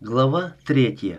Глава 3.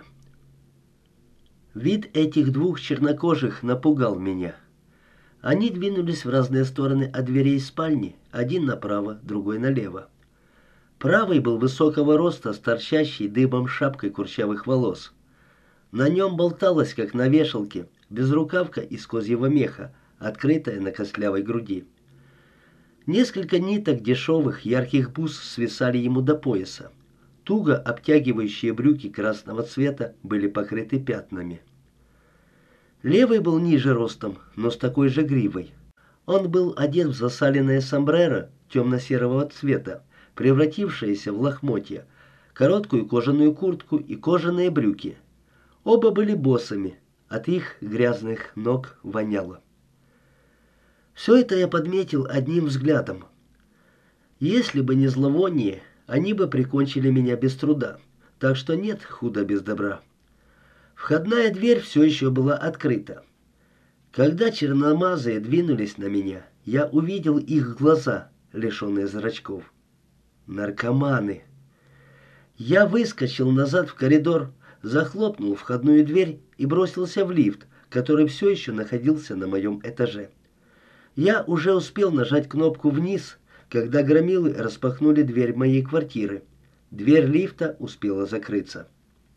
Вид этих двух чернокожих напугал меня. Они двинулись в разные стороны от дверей спальни, один направо, другой налево. Правый был высокого роста с торчащей дыбом шапкой курчавых волос. На нем болталась, как на вешалке, безрукавка из козьего меха, открытая на костлявой груди. Несколько ниток дешевых ярких бус свисали ему до пояса. Туго обтягивающие брюки красного цвета были покрыты пятнами. Левый был ниже ростом, но с такой же гривой. Он был одет в засаленное сомбреро темно-серого цвета, превратившееся в лохмотья, короткую кожаную куртку и кожаные брюки. Оба были босыми, от их грязных ног воняло. Все это я подметил одним взглядом. Если бы не зловоние, они бы прикончили меня без труда, так что нет худа без добра. Входная дверь все еще была открыта. Когда черномазые двинулись на меня, я увидел их глаза, лишенные зрачков. Наркоманы. Я выскочил назад в коридор, захлопнул входную дверь и бросился в лифт, который все еще находился на моем этаже. Я уже успел нажать кнопку «Вниз», когда громилы распахнули дверь моей квартиры. Дверь лифта успела закрыться.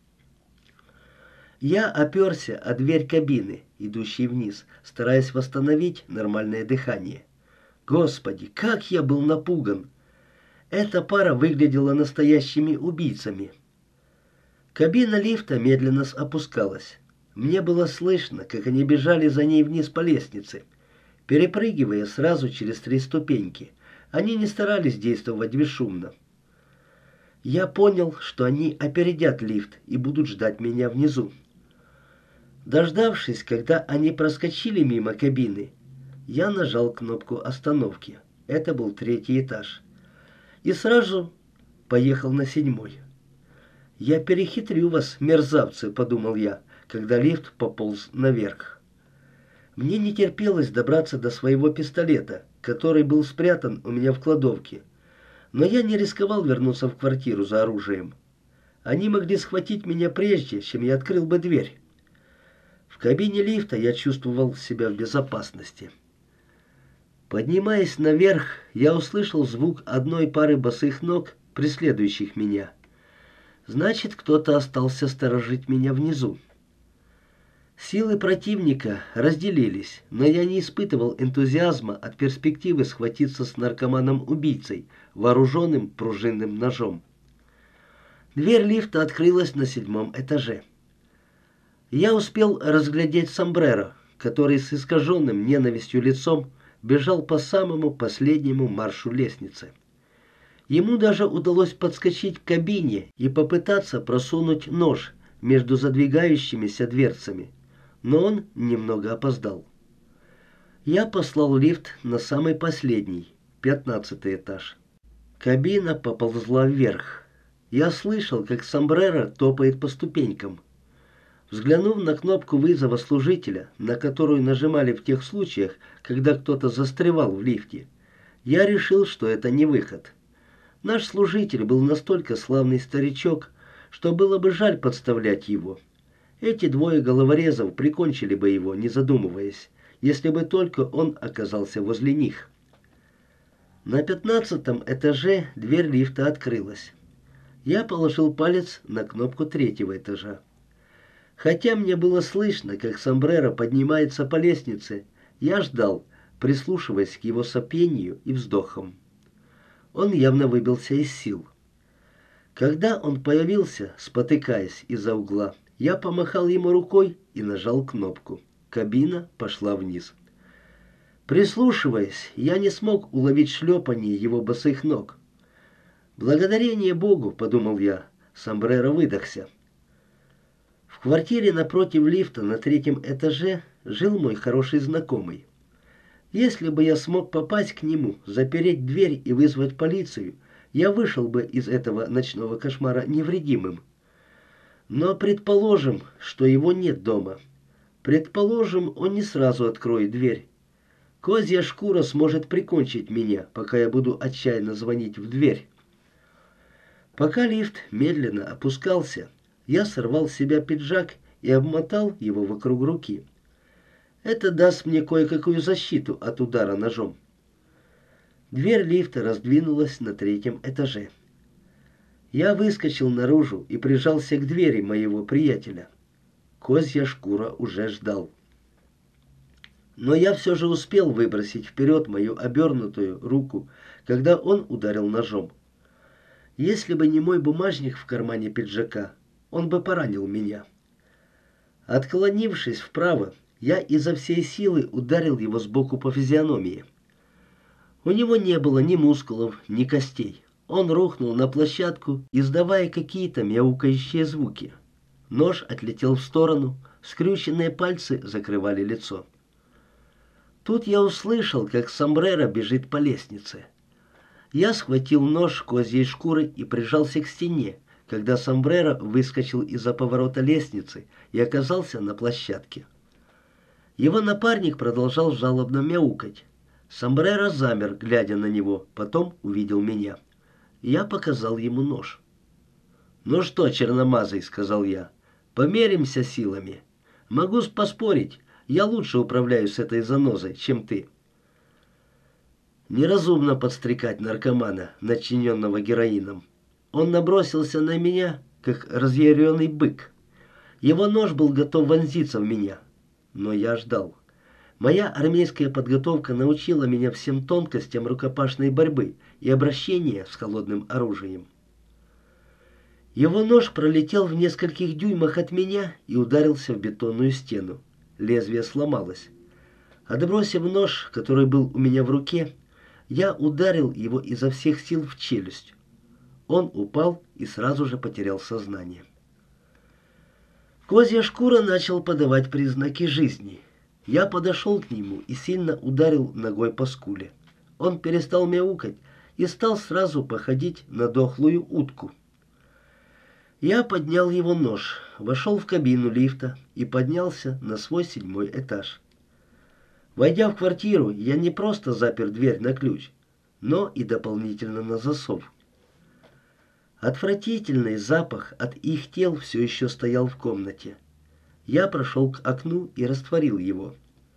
Я оперся о дверь кабины, идущей вниз, стараясь восстановить нормальное дыхание. Господи, как я был напуган! Эта пара выглядела настоящими убийцами. Кабина лифта медленно опускалась. Мне было слышно, как они бежали за ней вниз по лестнице, перепрыгивая сразу через 3 ступеньки. Они не старались действовать бесшумно. Я понял, что они опередят лифт и будут ждать меня внизу. Дождавшись, когда они проскочили мимо кабины, я нажал кнопку остановки. Это был 3-й этаж. И сразу поехал на 7-й. «Я перехитрю вас, мерзавцы», — подумал я, когда лифт пополз наверх. Мне не терпелось добраться до своего пистолета, который был спрятан у меня в кладовке. Но я не рисковал вернуться в квартиру за оружием. Они могли схватить меня прежде, чем я открыл бы дверь. В кабине лифта я чувствовал себя в безопасности. Поднимаясь наверх, я услышал звук одной пары босых ног, преследующих меня. Значит, кто-то остался сторожить меня внизу. Силы противника разделились, но я не испытывал энтузиазма от перспективы схватиться с наркоманом-убийцей, вооруженным пружинным ножом. Дверь лифта открылась на 7-м этаже. Я успел разглядеть сомбреро, который с искаженным ненавистью лицом бежал по самому последнему маршу лестницы. Ему даже удалось подскочить к кабине и попытаться просунуть нож между задвигающимися дверцами. Но он немного опоздал. Я послал лифт на самый последний, 15-й этаж. Кабина поползла вверх. Я слышал, как сомбреро топает по ступенькам. Взглянув на кнопку вызова служителя, на которую нажимали в тех случаях, когда кто-то застревал в лифте, я решил, что это не выход. Наш служитель был настолько славный старичок, что было бы жаль подставлять его. Эти двое головорезов прикончили бы его, не задумываясь, если бы только он оказался возле них. На 15-м этаже дверь лифта открылась. Я положил палец на кнопку 3-го этажа. Хотя мне было слышно, как сомбреро поднимается по лестнице, я ждал, прислушиваясь к его сопению и вздохам. Он явно выбился из сил. Когда он появился, спотыкаясь из-за угла, я помахал ему рукой и нажал кнопку. Кабина пошла вниз. Прислушиваясь, я не смог уловить шлепанье его босых ног. «Благодарение Богу», — подумал я, — сомбреро выдохся. В квартире напротив лифта на 3-м этаже жил мой хороший знакомый. Если бы я смог попасть к нему, запереть дверь и вызвать полицию, я вышел бы из этого ночного кошмара невредимым. Но предположим, что его нет дома. Предположим, он не сразу откроет дверь. Козья шкура сможет прикончить меня, пока я буду отчаянно звонить в дверь. Пока лифт медленно опускался, Я сорвал с себя пиджак и обмотал его вокруг руки. Это даст мне кое-какую защиту от удара ножом. Дверь лифта раздвинулась на 3-м этаже. Я выскочил наружу и прижался к двери моего приятеля. Козья шкура уже ждал. Но я все же успел выбросить вперед мою обернутую руку, когда он ударил ножом. Если бы не мой бумажник в кармане пиджака, он бы поранил меня. Отклонившись вправо, я изо всей силы ударил его сбоку по физиономии. У него не было ни мускулов, ни костей. Он рухнул на площадку, издавая какие-то мяукающие звуки. Нож отлетел в сторону, скрюченные пальцы закрывали лицо. Тут я услышал, как сомбреро бежит по лестнице. Я схватил нож козьей шкуры и прижался к стене, когда сомбреро выскочил из-за поворота лестницы и оказался на площадке. Его напарник продолжал жалобно мяукать. Сомбреро замер, глядя на него, потом увидел меня. Я показал ему нож. «Ну что, черномазый», — сказал я, — «померимся силами. Могу поспорить, я лучше управляюсь с этой занозой, чем ты». Неразумно подстрекать наркомана, начиненного героином. Он набросился на меня, как разъяренный бык. Его нож был готов вонзиться в меня, но я ждал. Моя армейская подготовка научила меня всем тонкостям рукопашной борьбы и обращения с холодным оружием. Его нож пролетел в нескольких дюймах от меня и ударился в бетонную стену. Лезвие сломалось. Отбросив нож, который был у меня в руке, я ударил его изо всех сил в челюсть. Он упал и сразу же потерял сознание. Козья шкура начал подавать признаки жизни. Я подошел к нему и сильно ударил ногой по скуле. Он перестал мяукать и стал сразу походить на дохлую утку. Я поднял его нож, вошел в кабину лифта и поднялся на свой 7-й этаж. Войдя в квартиру, я не просто запер дверь на ключ, но и дополнительно на засов. Отвратительный запах от их тел все еще стоял в комнате. Я прошел к окну и растворил его.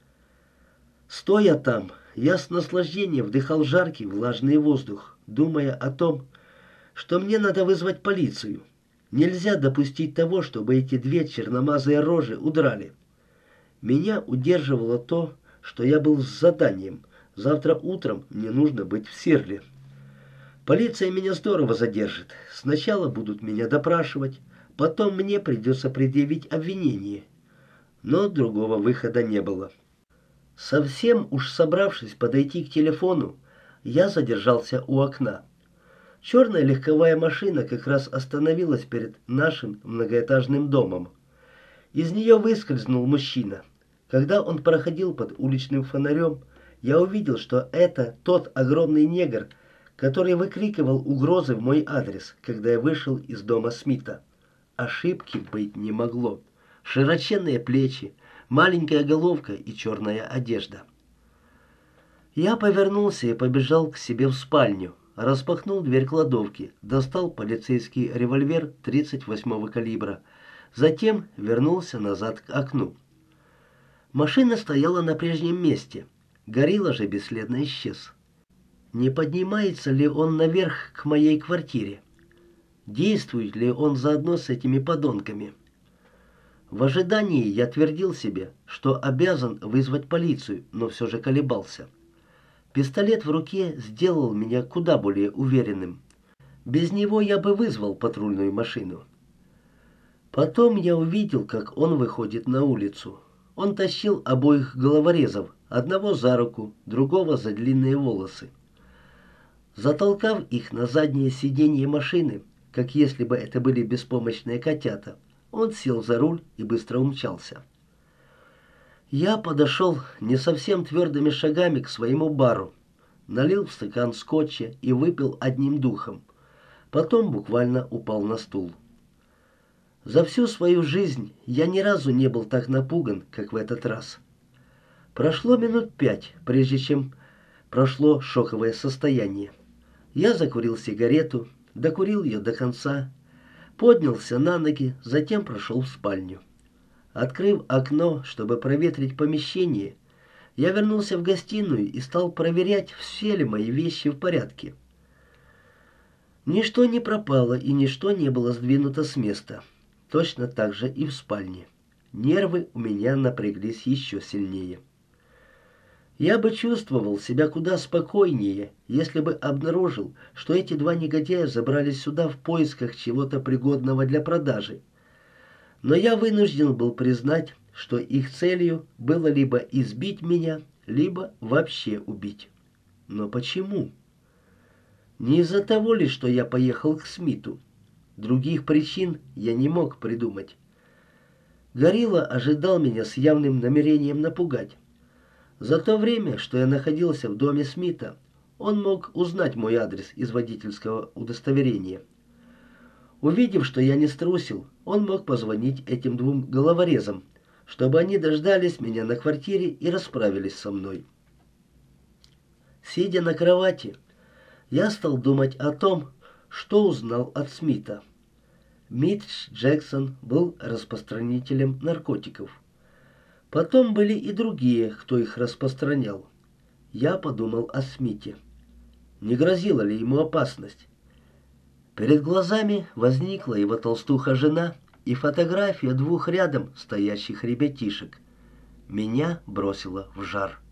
Стоя там, я с наслаждением вдыхал жаркий влажный воздух, думая о том, что мне надо вызвать полицию. Нельзя допустить того, чтобы эти две черномазые рожи удрали. Меня удерживало то, что я был с заданием. Завтра утром мне нужно быть в Сирле. Полиция меня здорово задержит. Сначала будут меня допрашивать, потом мне придется предъявить обвинение. Но другого выхода не было. Совсем уж собравшись подойти к телефону, я задержался у окна. Черная легковая машина как раз остановилась перед нашим многоэтажным домом. Из нее выскользнул мужчина. Когда он проходил под уличным фонарем, я увидел, что это тот огромный негр, который выкрикивал угрозы в мой адрес, когда я вышел из дома Смита. Ошибки быть не могло. Широченные плечи, маленькая головка и черная одежда. Я повернулся и побежал к себе в спальню, распахнул дверь кладовки, достал полицейский револьвер 38-го калибра, затем вернулся назад к окну. Машина стояла на прежнем месте, горилла же бесследно исчез. Не поднимается ли он наверх к моей квартире? Действует ли он заодно с этими подонками? В ожидании я твердил себе, что обязан вызвать полицию, но все же колебался. Пистолет в руке сделал меня куда более уверенным. Без него я бы вызвал патрульную машину. Потом я увидел, как он выходит на улицу. Он тащил обоих головорезов, одного за руку, другого за длинные волосы. Затолкав их на заднее сиденье машины, как если бы это были беспомощные котята, он сел за руль и быстро умчался. Я подошел не совсем твердыми шагами к своему бару, налил в стакан скотча и выпил одним духом. Потом буквально упал на стул. За всю свою жизнь я ни разу не был так напуган, как в этот раз. Прошло минут 5, прежде чем прошло шоковое состояние. Я закурил сигарету, докурил ее до конца, Поднялся на ноги, затем прошел в спальню. Открыв окно, чтобы проветрить помещение, я вернулся в гостиную и стал проверять, все ли мои вещи в порядке. Ничто не пропало и ничто не было сдвинуто с места. Точно так же и в спальне. Нервы у меня напряглись еще сильнее. Я бы чувствовал себя куда спокойнее, если бы обнаружил, что эти два негодяя забрались сюда в поисках чего-то пригодного для продажи. Но я вынужден был признать, что их целью было либо избить меня, либо вообще убить. Но почему? Не из-за того ли, что я поехал к Смиту? Других причин я не мог придумать. Горилла ожидал меня с явным намерением напугать. За то время, что я находился в доме Смита, он мог узнать мой адрес из водительского удостоверения. Увидев, что я не струсил, он мог позвонить этим двум головорезам, чтобы они дождались меня на квартире и расправились со мной. Сидя на кровати, я стал думать о том, что узнал от Смита. Митч Джексон был распространителем наркотиков. Потом были и другие, кто их распространял. Я подумал о Смите. Не грозила ли ему опасность? Перед глазами возникла его толстуха-жена и фотография двух рядом стоящих ребятишек. Меня бросило в жар.